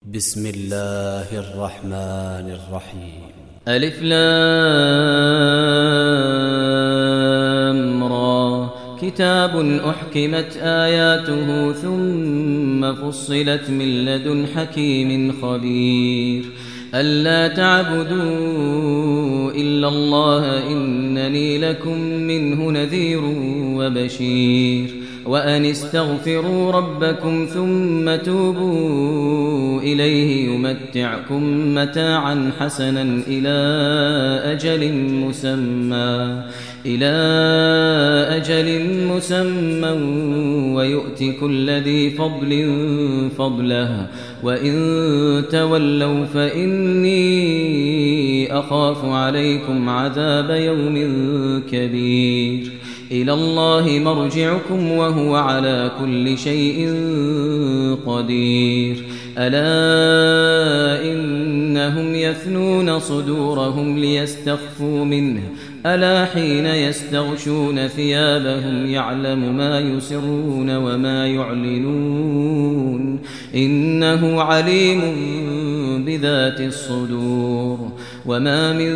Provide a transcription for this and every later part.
بسم الله الرحمن الرحيم. ألف لام را. كتاب أحكمت آياته ثم فصلت من لدن حكيم خبير. ألا تعبدوا إلا الله إنني لكم منه نذير وبشير. وأن استغفروا ربكم ثم توبوا إليه يمتعكم متاعا حسنا إلى أجل مسمى ويؤت كل ذي فضل فضله وإن تولوا فإني أخاف عليكم عذاب يوم كبير. إلى الله مرجعكم وهو على كل شيء قدير. ألا إنهم يثنون صدورهم ليستخفوا منه ألا حين يستغشون ثيابهم يعلم ما يسرون وما يعلنون إنه عليم بذات الصدور. وما من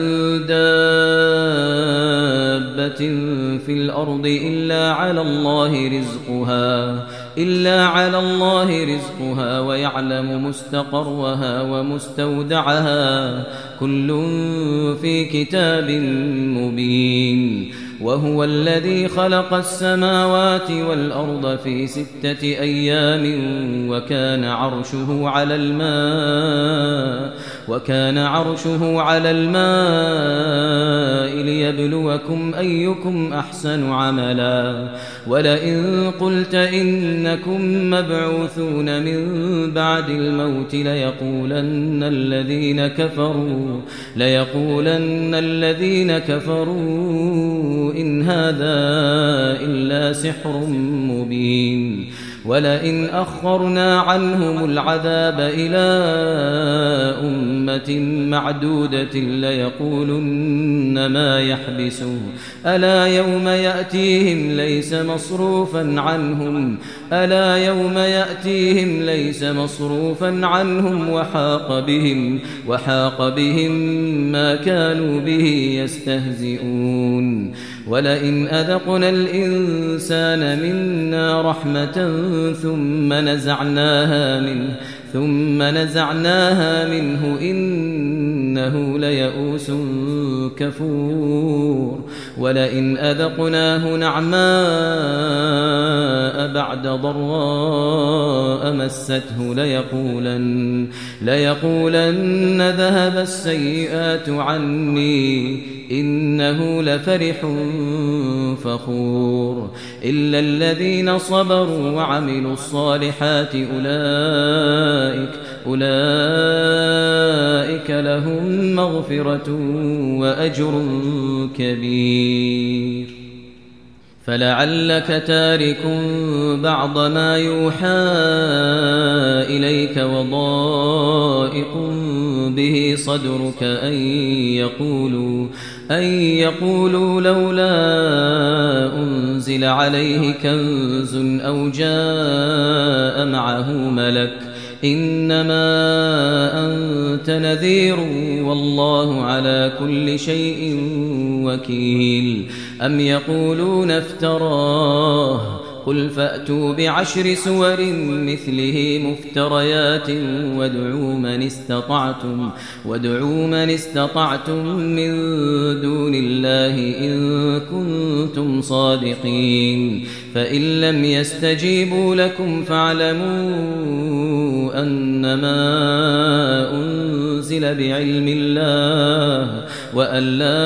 دابة في الأرض إلا على الله رزقها ويعلم مستقرها ومستودعها كل في كتاب مبين. وهو الذي خلق السماوات والأرض في 6 أيام وكان عرشه على الماء ليبلوكم أيكم أحسن عملا. ولئن قلت إنكم مبعوثون من بعد الموت ليقولن الذين كفروا إن هذا إلا سحر مبين. ولئن أخرنا عنهم العذاب إلى أمة معدودة ليقولن ما يحبسه ألا يوم يأتيهم ليس مصروفا عنهم وحاق بهم ما كانوا به يستهزئون. ولئن أذقنا الإنسان منا رحمة ثم نزعناها منه إنه ليئوس كفور. ولئن أذقناه نعماء بعد ضراء مسته ليقولن ذهب السيئات عني إنه لفرح فخور. إلا الذين صبروا وعملوا الصالحات أولئك لهم مغفرة وأجر كبير. فلعلك تارك بعض ما يوحى إليك وضائق به صدرك أن يقولوا لولا أنزل عليه كنز أو جاء معه ملك إنما أنت نذير والله على كل شيء وكيل. أم يقولون افتراه قل فأتوا ب10 سور مثله مفتريات وادعوا من استطعتم من دون الله إن كنتم صادقين. فإن لم يستجيبوا لكم فاعلموا أنما أنزل بعلم الله وأن لا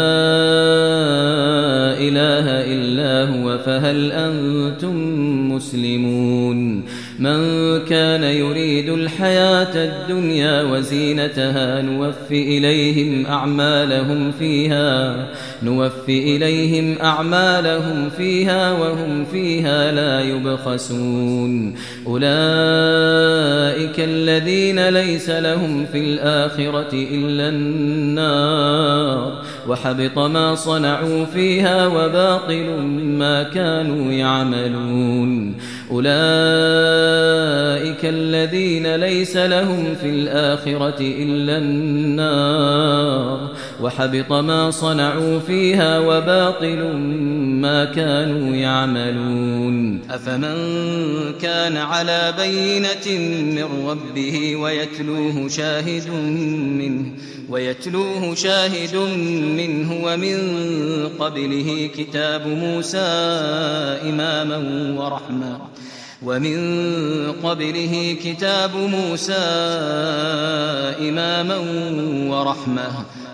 إله إلا هو فهل أنتم مسلمون. من كان يريد الحياة الدنيا وزينتها نوفي إليهم أعمالهم فيها وهم فيها لا يبخسون. أولئك الذين ليس لهم في الآخرة إلا النار وحبط ما صنعوا فيها وباطل ما كانوا يعملون. أولئك الذين ليس لهم في الآخرة إلا النار وحبط ما صنعوا فيها وباطل ما كانوا يعملون أفمن كان على بينة من ربه ويتلوه شاهد منه ومن قبله كتاب موسى إماما ورحمة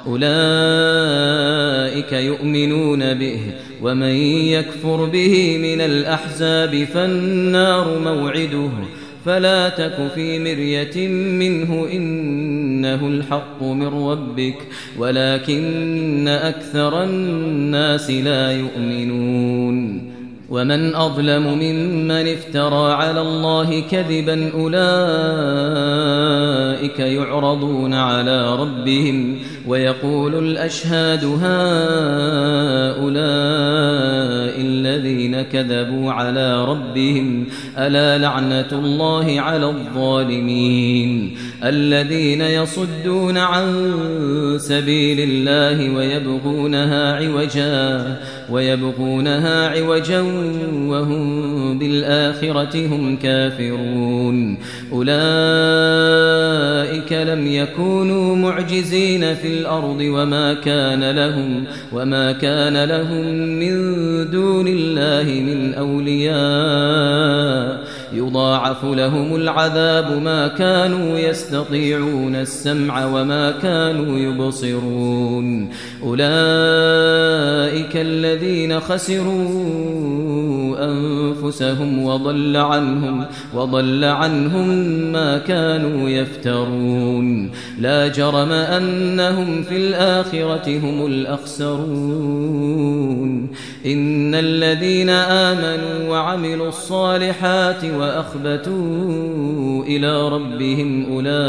أولئك يؤمنون به ومن يكفر به من الأحزاب فالنار موعده فلا تك في مرية منه إنه الحق من ربك ولكن أكثر الناس لا يؤمنون ومن أظلم ممن افترى على الله كذبا أولئك يعرضون على ربهم ويقول الأشهاد هؤلاء الذين كذبوا على ربهم ألا لعنة الله على الظالمين الذين يصدون عن سبيل الله ويبغونها عوجا وهم بالآخرة هم كافرون أولئك لم يكونوا معجزين في الأرض وما كان لهم من دون الله من أولياء يضاعف لهم العذاب ما كانوا يستطيعون السمع وما كانوا يبصرون أولئك الذين خسروا أنفسهم وضل عنهم ما كانوا يفترون لا جرم أنهم في الآخرة هم الأخسرون إن الذين آمنوا وعملوا الصالحات وأخبتوا إلى ربهم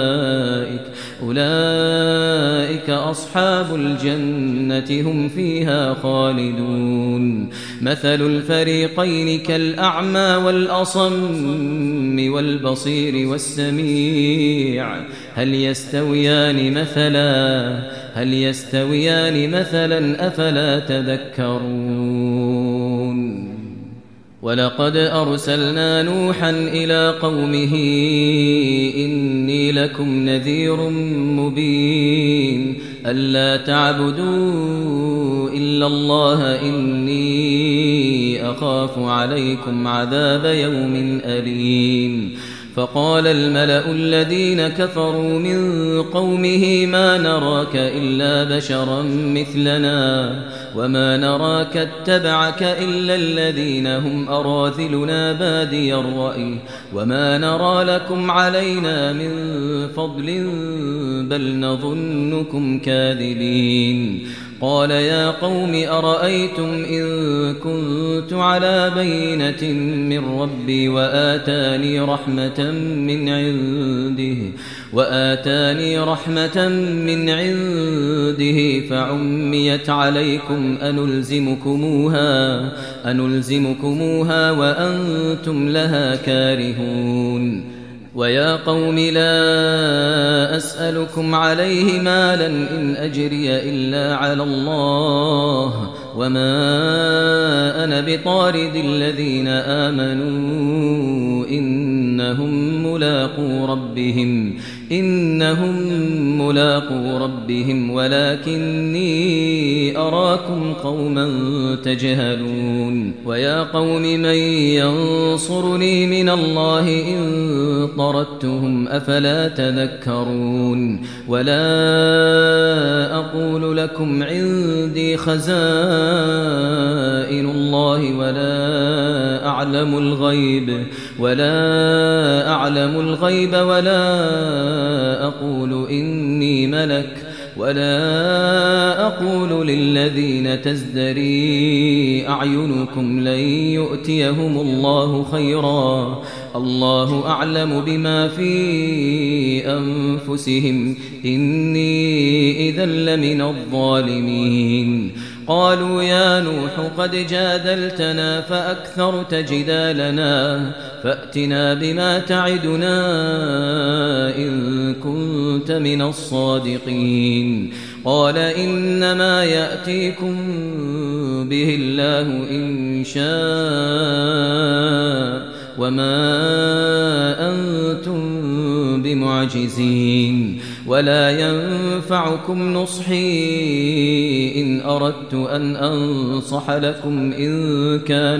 أولئك أصحاب الجنة هم فيها خالدون مثل الفريقين كالأعمى والأصم والبصير والسميع هل يستويان مثلا أفلا تذكرون ولقد أرسلنا نوحا إلى قومه إني لكم نذير مبين ألا تعبدوا إلا الله إني أخاف عليكم عذاب يوم أليم فقال الملأ الذين كفروا من قومه ما نراك إلا بشرا مثلنا وما نراك اتبعك إلا الذين هم أراذلنا بادي الرأي وما نرى لكم علينا من فضل بل نظنكم كاذبين قال يا قوم أرأيتم إن كنت على بينة من ربي وآتاني رحمة من عنده فعميت عليكم أنلزمكموها وأنتم لها كارهون ويا قوم لا أسألكم عليه مالا إن أجري إلا على الله وما أنا بطارد الذين آمنوا إنهم ملاقو ربهم ولكني أراكم قوما تجهلون ويا قوم من ينصرني من الله إن طردتهم أفلا تذكرون ولا أقول لكم عندي خزائن الله ولا أعلم الغيب ولا أقول إني ملك ولا أقول للذين تزدري أعينكم لن يؤتيهم الله خيرا الله أعلم بما في أنفسهم إني إذا لمن الظالمين قالوا يا نوح قد جادلتنا فأكثرت جدالنا فأتنا بما تعدنا إن كنت من الصادقين قال إنما يأتيكم به الله إن شاء وما أنتم بمعجزين ولا ينفعكم نصحي إن أردت أن أنصح لكم إن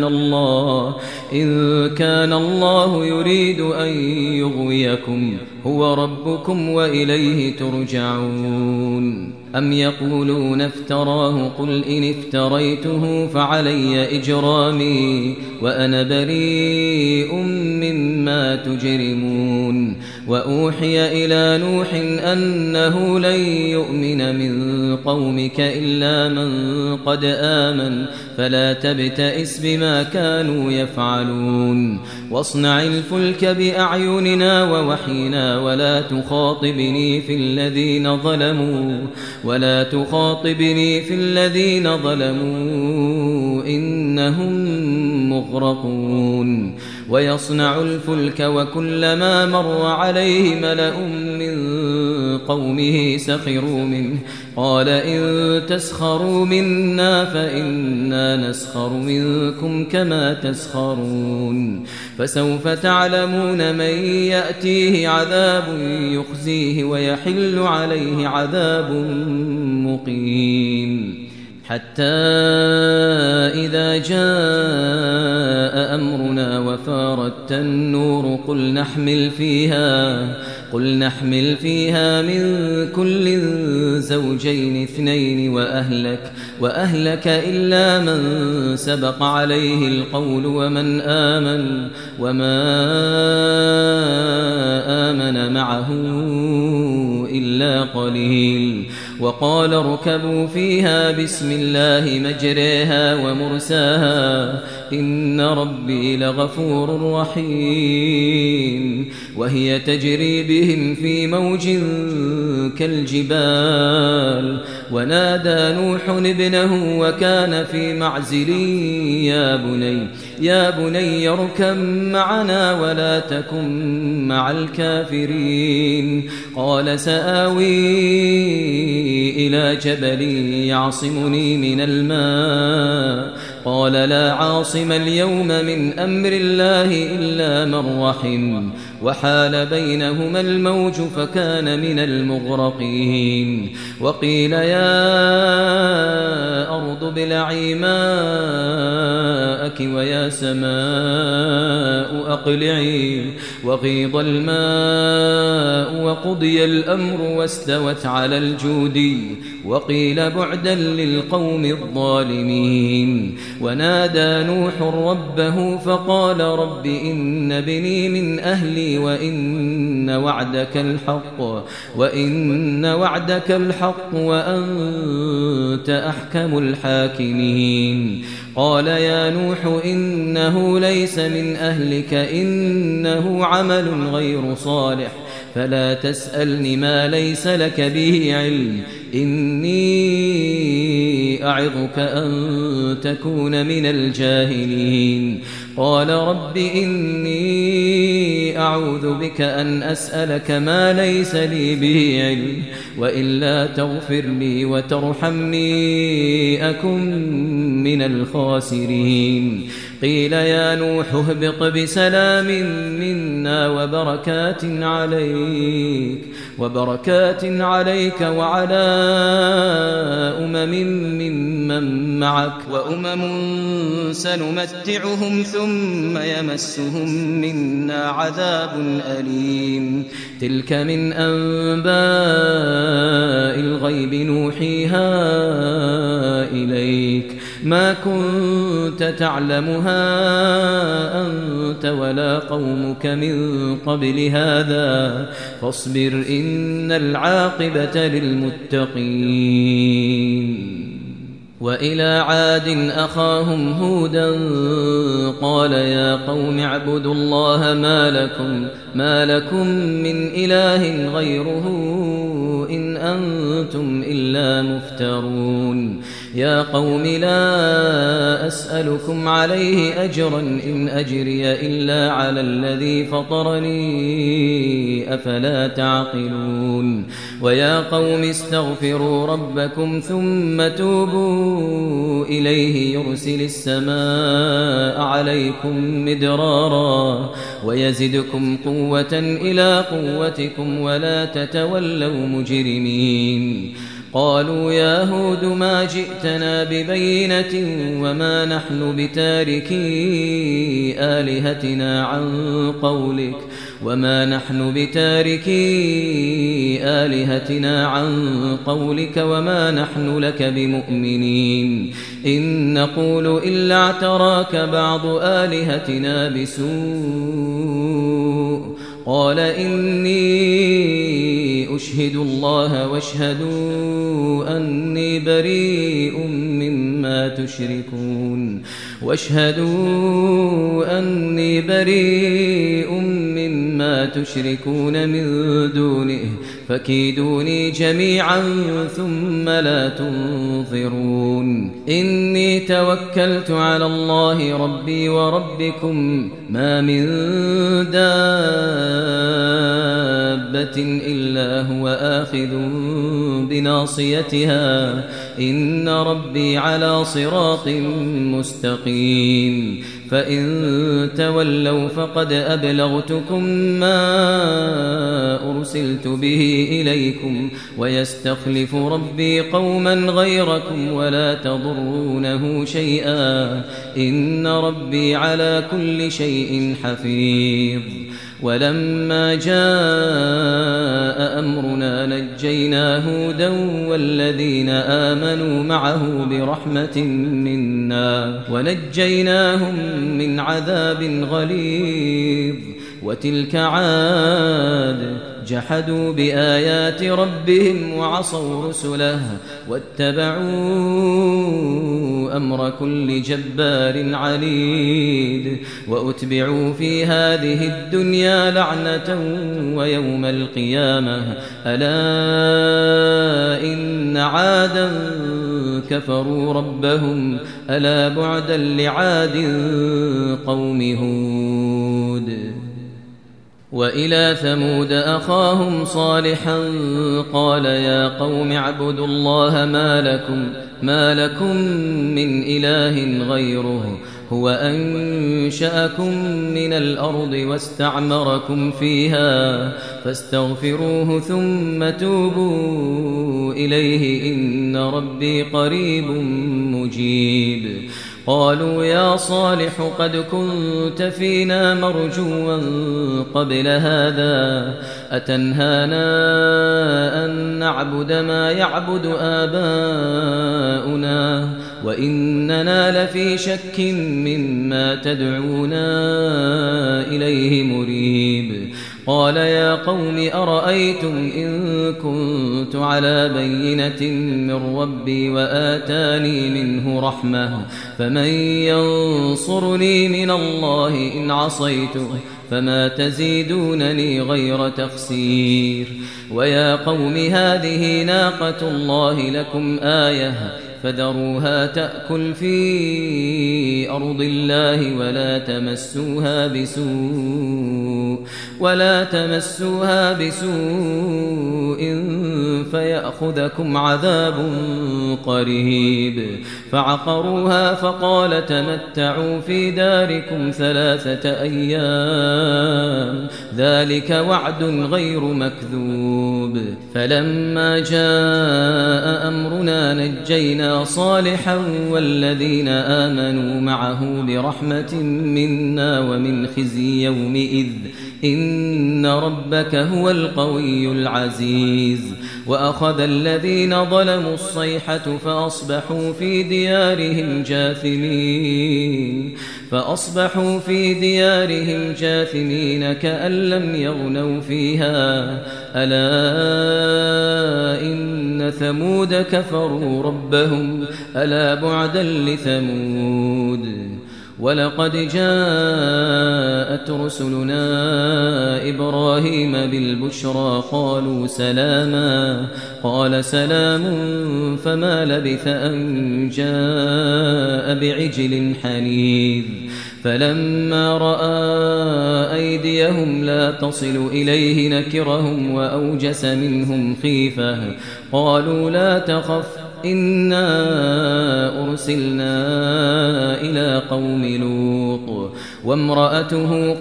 كان الله يريد أن يغويكم هو ربكم وإليه ترجعون أم يقولون افتراه قل إن افتريته فعلي إجرامي وأنا بريء مما تجرمون وأوحي إلى نوح أنه لن يؤمن من قومك إلا من قد آمن فلا تبتئس بما كانوا يفعلون واصنع الفلك بأعيننا ووحينا ولا تخاطبني في الذين ظلموا إنهم مغرقون ويصنع الفلك وكلما مر عليه ملأ من قومه سخروا منه قال إن تسخروا منا فإنا نسخر منكم كما تسخرون فسوف تعلمون من يأتيه عذاب يخزيه ويحل عليه عذاب مقيم حتى إذا جاء أمرنا وفارت النور قل نحمل فيها من كل زوجين اثنين وأهلك إلا من سبق عليه القول وما آمن معه إلا قليل وقال اركبوا فيها بسم الله مجريها ومرساها إن ربي لغفور رحيم وهي تجري بهم في موج كالجبال ونادى نوح ابنه وكان في معزل يا بني اركب معنا ولا تكن مع الكافرين قال سآوي إلى جبل يعصمني من الماء قال لا عاصم اليوم من أمر الله إلا من رحم وحال بينهما الموج فكان من المغرقين وقيل يا أرض ابلعي ماءك ويا سماء أقلعي وغيض الماء وقضي الأمر واستوت على الجودي وقيل بعدا للقوم الظالمين ونادى نوح ربه فقال رب إن بني من أهلي وإن وعدك الحق وأنت أحكم الحاكمين قال يا نوح إنه ليس من أهلك إنه عمل غير صالح فلا تسألني ما ليس لك به علم إني أعظك أن تكون من الجاهلين قال رب إني أعوذ بك أن أسألك ما ليس لي به علم وإلا تغفر لي وترحمني أكن من الخاسرين قيل يا نوح اهبط بسلام منا وبركات عليك وعلى ممن معك وأمم سنمتعهم ثم يمسهم منا عذاب أليم تلك من أنباء الغيب نوحيها إليك ما كنت تعلمها أنت ولا قومك من قبل هذا فاصبر إن العاقبة للمتقين وإلى عاد أخاهم هودا قال يا قوم اعبدوا الله ما لكم من إله غيره إن أنتم إلا مفترون يا قوم لا أسألكم عليه أجرا إن أجري إلا على الذي فطرني أفلا تعقلون ويا قوم استغفروا ربكم ثم توبوا إليه يرسل السماء عليكم مدرارا ويزدكم قوة إلى قوتكم ولا تتولوا مجرمين قالوا يا هود ما جئتنا ببينة وما نحن بتاركي آلهتنا عن قولك وما نحن لك بمؤمنين إن نقول إلا اعتراك بعض آلهتنا بسوء قال إني أشهد الله واشهدوا أني بريء مما تشركون من دونه فكيدوني جميعا ثم لا تنظرون إني توكلت على الله ربي وربكم ما من دابة إلا هو آخذ بناصيتها إن ربي على صراط مستقيم فإن تولوا فقد أبلغتكم ما أرسلت به إليكم ويستخلف ربي قوما غيركم ولا تضرونه شيئا إن ربي على كل شيء حفيظ ولما جاء أمرنا نجينا هودا والذين آمنوا معه برحمة منا ونجيناهم من عذاب غليظ وتلك عاد جحدوا بآيات ربهم وعصوا رسله واتبعوا أمر كل جبار عنيد وأتبعوا في هذه الدنيا لعنة ويوم القيامة ألا إن عادا كفروا ربهم ألا بعدا لعاد قوم هود وإلى ثمود أخاهم صالحا قال يا قوم اعبدوا الله ما لكم من إله غيره هو أنشأكم من الأرض واستعمركم فيها فاستغفروه ثم توبوا إليه إن ربي قريب مجيب قالوا يا صالح قد كنت فينا مرجوا قبل هذا أتنهانا أن نعبد ما يعبد آباؤنا وإننا لفي شك مما تدعونا إليه مريب قال يا قوم أرأيتم إن كنت على بينة من ربي وآتاني منه رحمة فمن ينصرني من الله إن عصيته فما تزيدونني غير تخسير ويا قوم هذه ناقة الله لكم آية فذروها تأكل في أرض الله ولا تمسوها بسوء فيأخذكم عذاب قريب فعقروها فقال تمتعوا في داركم 3 أيام ذلك وعد غير مكذوب فلما جاء أمرنا نجينا صالحا والذين آمنوا معه برحمة منا ومن خزي يومئذ إن ربك هو القوي العزيز وأخذ الذين ظلموا الصيحة فأصبحوا في ديارهم جاثمين كأن لم يغنوا فيها ألا إن ثمود كفروا ربهم ألا بعدا لثمود ولقد جاءت رسلنا إبراهيم بالبشرى قالوا سلاما قال سلام فما لبث أن جاء بعجل حنيذ فلما رأى أيديهم لا تصل إليه نكرهم وأوجس منهم خيفة قالوا لا تخف إنا أرسلنا إلى قوم لوط وامرأته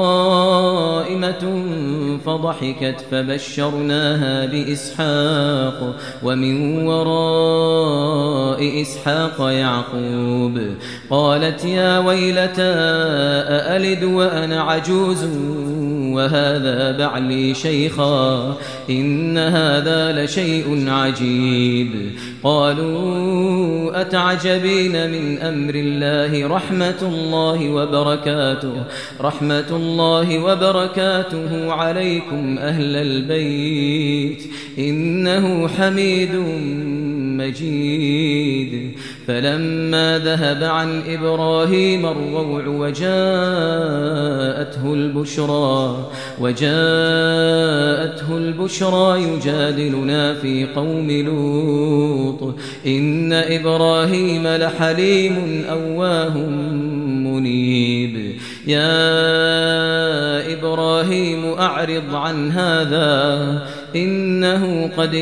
قائمة فضحكت فبشرناها بإسحاق ومن وراء إسحاق يعقوب قالت يا ويلتى أألد وأنا عجوز وهذا بعلي شيخا إن هذا لشيء عجيب قالوا أتعجبين من أمر الله رحمة الله وبركاته عليكم أهل البيت إنه حميد مجيد فلما ذهب عن إبراهيم الروع وجاءته البشرى يجادلنا في قوم لوط إن إبراهيم لحليم أواه منيب يا إبراهيم أعرض عن هذا إنه قد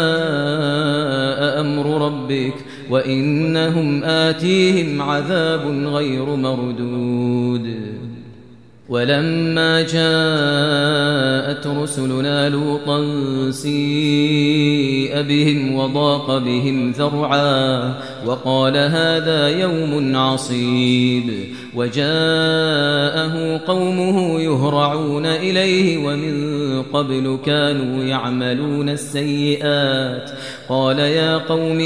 جاء أمر ربك وإنهم آتيهم عذاب غير مردود ولما جاءت رسلنا لوطا سيء بهم وضاق بهم ذرعا وقال هذا يوم عصيب وجاءه قومه يهرعون إليه ومن قبل كانوا يعملون السيئات قال يا قوم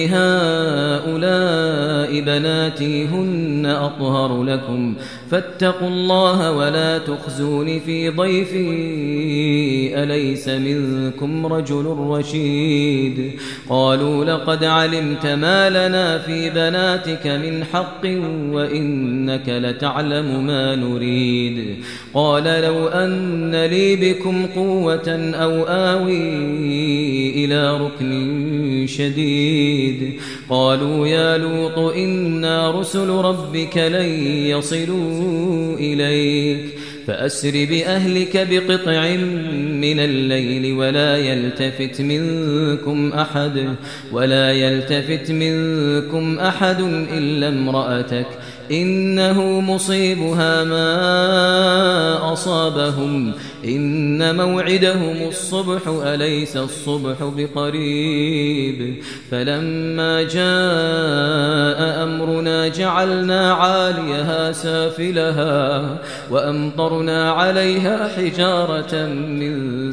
هؤلاء بناتي هن أطهر لكم فاتقوا الله ولا تخزون في ضيفي أليس منكم رجل رشيد قالوا لقد علمت ما لنا في بناتك من حق وإنك لتعلم ما نريد قال لو أن لي بكم قوة أو آوي إلى ركن شديد قالوا يا لوط إنا رسل ربك لن يصلوا إليك فأسر بأهلك بقطع من الليل ولا يلتفت منكم أحد إلا امرأتك إنه مصيبها ما أصابهم إن موعدهم الصبح أليس الصبح بقريب فلما جاء أمرنا جعلنا عاليها سافلها وأمطرنا عليها حجارة من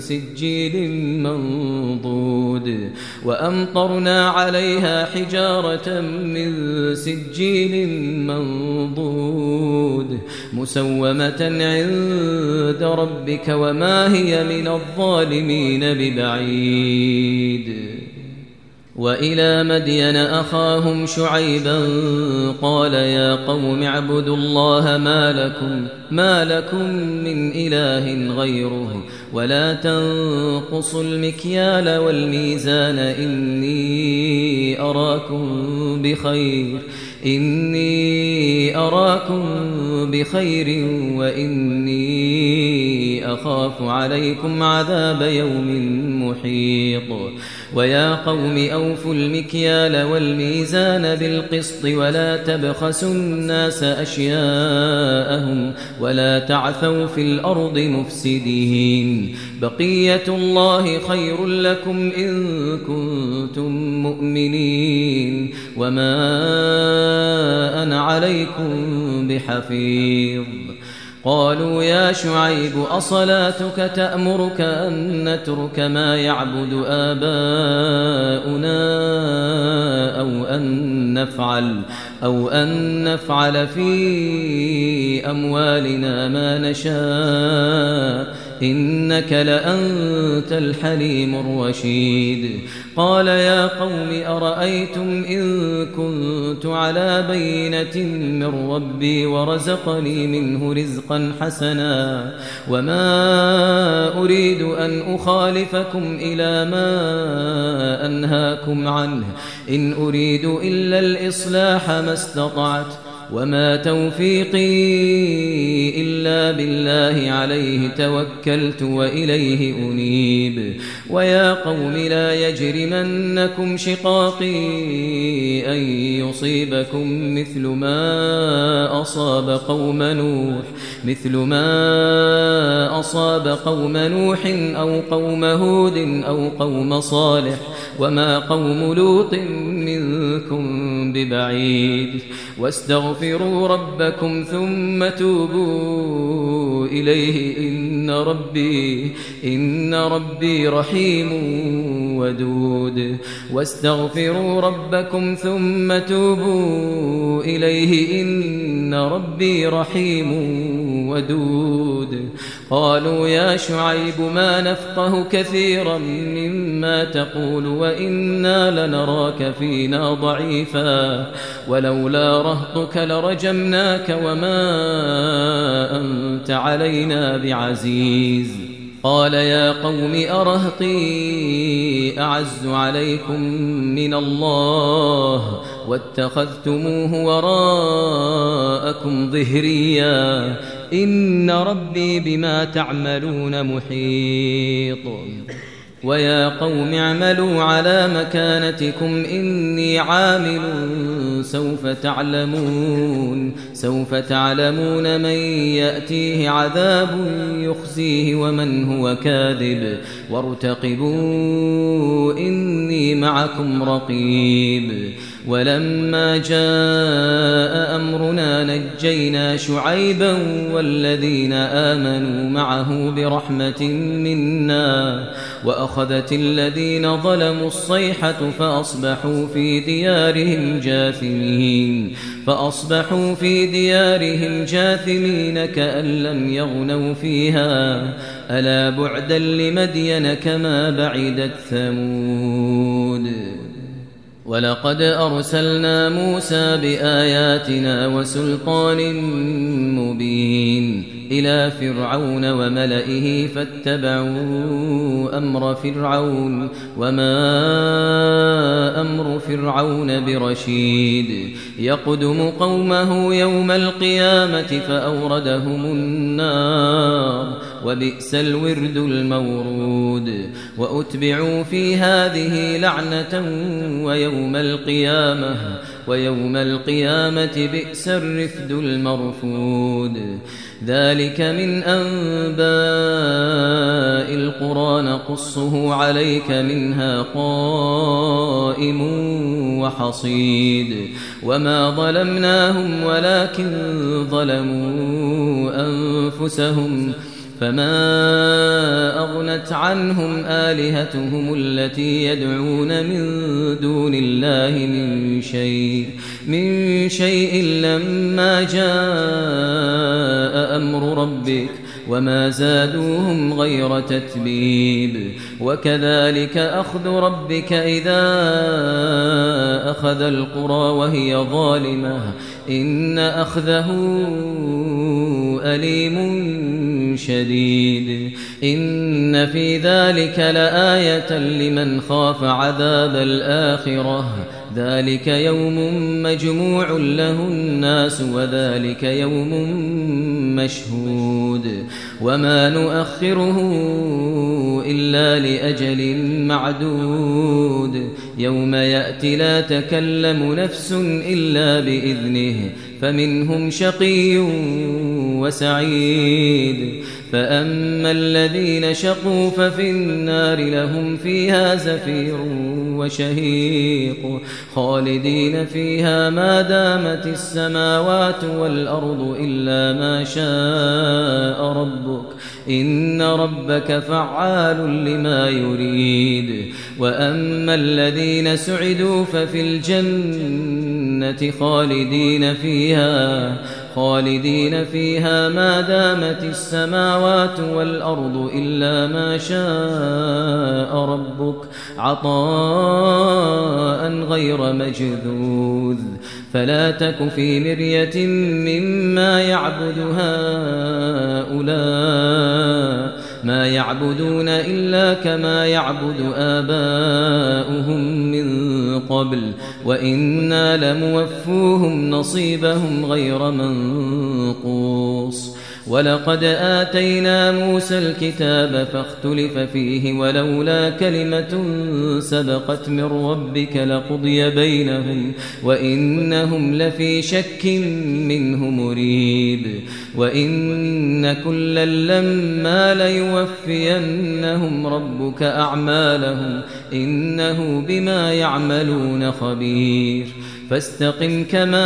سجيل منضود مسومة عند ربك وما هي من الظالمين ببعيد وإلى مدين أخاهم شعيبا قال يا قوم اعبدوا الله ما لكم من إله غيره ولا تنقصوا المكيال والميزان إني أراكم بخير وإني أخاف عليكم عذاب يوم محيط ويا قوم أوفوا المكيال والميزان بالقسط ولا تبخسوا الناس أشياءهم ولا تعثوا في الأرض مفسدين بقية الله خير لكم إن كنتم مؤمنين وما أنا عليكم بحفيظ قالوا يا شعيب أصلاتك تأمرك أن نترك ما يعبد آباؤنا أو أن نفعل في أموالنا ما نشاء إنك لأنت الحليم الرشيد قال يا قوم أرأيتم إن كنت على بينة من ربي ورزقني منه رزقا حسنا وما أريد أن أخالفكم إلى ما أنهاكم عنه إن أريد إلا الإصلاح ما استطعت وما توفيقي إلا بالله عليه توكلت وإليه أنيب ويا قوم لا يجرمنكم شقاقي أن يصيبكم مثل ما أصاب قوم نوح أو قوم هود أو قوم صالح وما قوم لوط منكم ببعيد واستغفروا ربكم ثم توبوا إليه إن ربي رحيم ودود واستغفروا ربكم ثم توبوا إليه إن ربي رحيم ودود قالوا يا شعيب ما نفقه كثيرا مما تقول وإنا لنراك فينا ضعيفا ولولا رهطك لرجمناك وما أنت علينا بعزيز قال يا قوم أرهطي أعز عليكم من الله واتخذتموه وراءكم ظهريا إن ربي بما تعملون محيط ويا قوم اعملوا على مكانتكم إني عامل سوف تعلمون من يأتيه عذاب يخزيه ومن هو كاذب وارتقبوا إني معكم رقيب ولما جاء أمرنا نجينا شعيبا والذين آمنوا معه برحمة منا وأخذت الذين ظلموا الصيحة فأصبحوا في ديارهم جاثمين كأن لم يغنوا فيها ألا بعدا لمدين كما بعدت ثمود ولقد أرسلنا موسى بآياتنا وسلطان مبين إلى فرعون وملئه فاتبعوا أمر فرعون وما أمر فرعون برشيد يقدم قومه يوم القيامة فأوردهم النار وبئس الورد المورود وأتبعوا في هذه لعنة ويوم القيامة بئس الرفد المرفود ذلك من أنباء القرى نقصه عليك منها قائم وحصيد وما ظلمناهم ولكن ظلموا أنفسهم فما أغنت عنهم آلهتهم التي يدعون من دون الله من شيء لما جاء أمر ربك وما زادوهم غير تتبيب وكذلك أخذ ربك إذا أخذ القرى وهي ظالمة إن أخذه أليم شديد إن في ذلك لآية لمن خاف عذاب الآخرة ذلك يوم مجموع له الناس وذلك يوم مشهود وما نؤخره إلا لأجل معدود يوم يأتي لا تكلم نفس إلا بإذنه فمنهم شقي وسعيد فأما الذين شقوا ففي النار لهم فيها زفير وشهيق خالدين فيها ما دامت السماوات والأرض إلا ما شاء ربك إن ربك فعال لما يريد وأما الذين سعدوا ففي الجنة خالدين فيها خالدين فيها ما دامت السماوات والأرض إلا ما شاء ربك عطاء عطاء غير مجذوذ فلا تك في مرية مما يعبد هؤلاء ما يعبدون إلا كما يعبد آباؤهم من قبل وإنا لموفوهم نصيبهم غير منقوص ولقد آتينا موسى الكتاب فاختلف فيه ولولا كلمة سبقت من ربك لقضي بينهم وإنهم لفي شك منه مريب وإن كلا لما ليوفينهم ربك أعمالهم إنه بما يعملون خبير فاستقم كما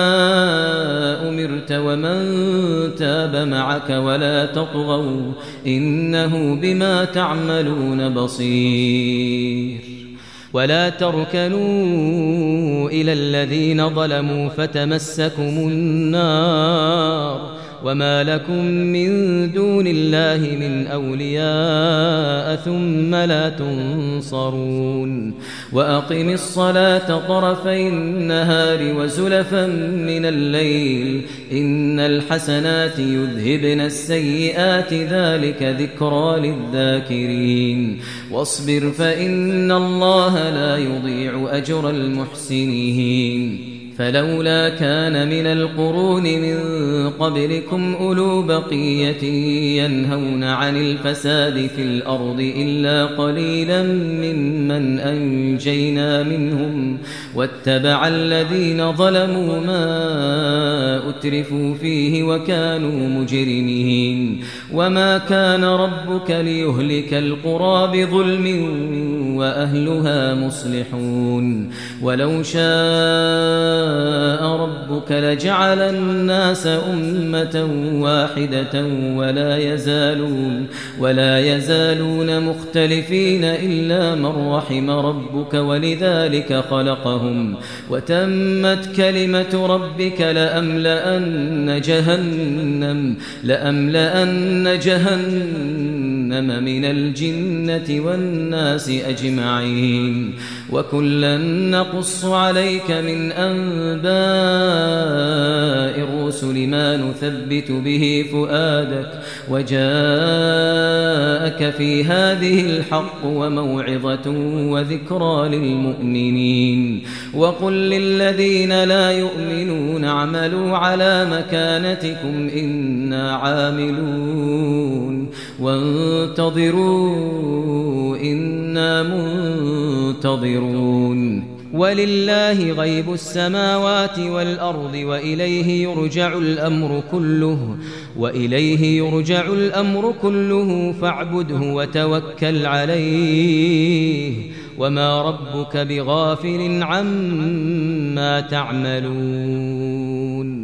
أمرت ومن تاب معك ولا تطغوا إنه بما تعملون بصير ولا تركنوا إلى الذين ظلموا فتمسكم النار وما لكم من دون الله من أولياء ثم لا تنصرون وأقم الصلاة طرفي النهار وزلفا من الليل إن الحسنات يذهبن السيئات ذلك ذكرى للذاكرين واصبر فإن الله لا يضيع أجر المحسنين فلولا كان من القرون من قبلكم أولو بقية ينهون عن الفساد في الأرض إلا قليلا ممن أنجينا منهم واتبع الذين ظلموا ما أترفوا فيه وكانوا مجرمين وما كان ربك ليهلك القرى بظلم وأهلها مصلحون ولو شاء ربك لجعل الناس أمة واحدة ولا يزالون مختلفين إلا من رحم ربك ولذلك خلقهم وتمت كلمة ربك لأملأن جهنم من الجنة والناس أجمعين وكلا نقص عليك من أنباء الرسل ما نثبت به فؤادك وجاءك في هذه الحق وموعظة وذكرى للمؤمنين وقل للذين لا يؤمنون اعملوا على مكانتكم إنا عاملون وانتظروا إنا منتظرون ولله غيب السماوات والأرض وإليه يرجع الأمر كله فاعبده وتوكل عليه وما ربك بغافل عما تعملون